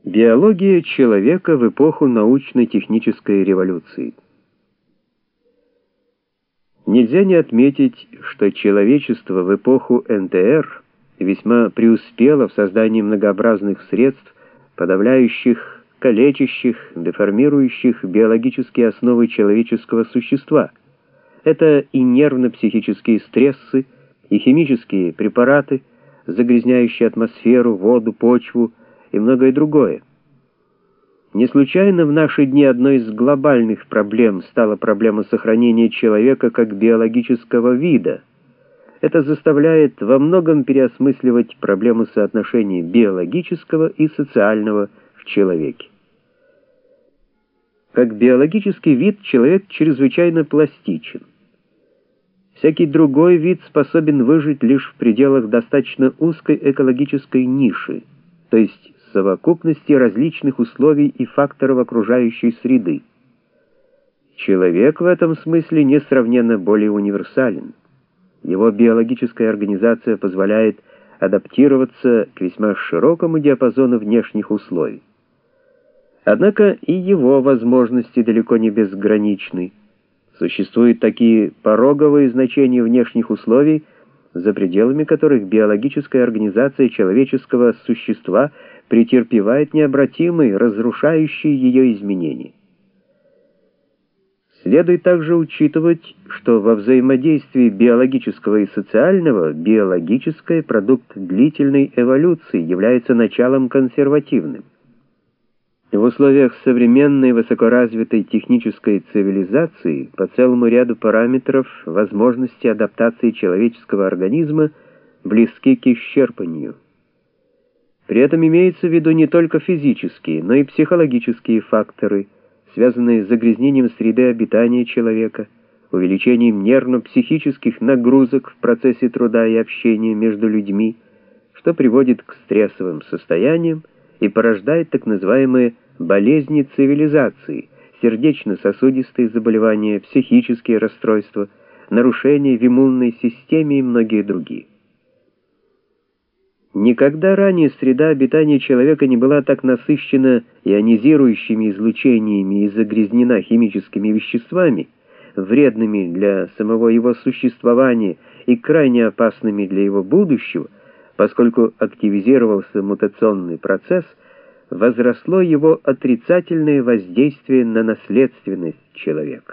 Биология человека в эпоху научно-технической революции. Нельзя не отметить, что человечество в эпоху НТР весьма преуспело в создании многообразных средств, подавляющих, калечащих, деформирующих биологические основы человеческого существа. Это и нервно-психические стрессы, и химические препараты, загрязняющие атмосферу, воду, почву, и многое другое. Не случайно в наши дни одной из глобальных проблем стала проблема сохранения человека как биологического вида. Это заставляет во многом переосмысливать проблему соотношения биологического и социального в человеке. Как биологический вид человек чрезвычайно пластичен. Всякий другой вид способен выжить лишь в пределах достаточно узкой экологической ниши, то есть совокупности различных условий и факторов окружающей среды. Человек в этом смысле несравненно более универсален. Его биологическая организация позволяет адаптироваться к весьма широкому диапазону внешних условий. Однако и его возможности далеко не безграничны. Существуют такие пороговые значения внешних условий, за пределами которых биологическая организация человеческого существа претерпевает необратимые, разрушающие ее изменения. Следует также учитывать, что во взаимодействии биологического и социального биологическое продукт длительной эволюции является началом консервативным. В условиях современной высокоразвитой технической цивилизации по целому ряду параметров возможности адаптации человеческого организма близки к исчерпанию. При этом имеется в виду не только физические, но и психологические факторы, связанные с загрязнением среды обитания человека, увеличением нервно-психических нагрузок в процессе труда и общения между людьми, что приводит к стрессовым состояниям и порождает так называемые болезни цивилизации, сердечно-сосудистые заболевания, психические расстройства, нарушения в иммунной системе и многие другие. Никогда ранее среда обитания человека не была так насыщена ионизирующими излучениями и загрязнена химическими веществами, вредными для самого его существования и крайне опасными для его будущего, поскольку активизировался мутационный процесс, возросло его отрицательное воздействие на наследственность человека.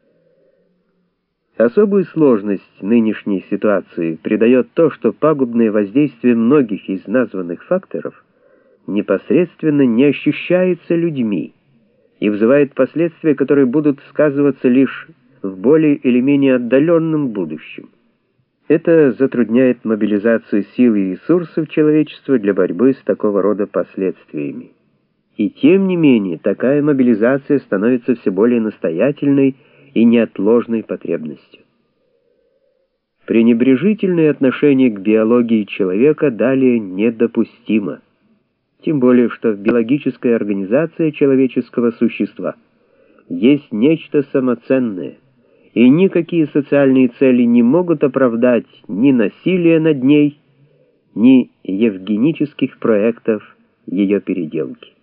Особую сложность нынешней ситуации придает то, что пагубное воздействие многих из названных факторов непосредственно не ощущается людьми и вызывает последствия, которые будут сказываться лишь в более или менее отдаленном будущем. Это затрудняет мобилизацию сил и ресурсов человечества для борьбы с такого рода последствиями. И тем не менее, такая мобилизация становится все более настоятельной и неотложной потребностью. Пренебрежительное отношение к биологии человека далее недопустимо. Тем более, что в биологической организации человеческого существа есть нечто самоценное, и никакие социальные цели не могут оправдать ни насилия над ней, ни евгенических проектов ее переделки.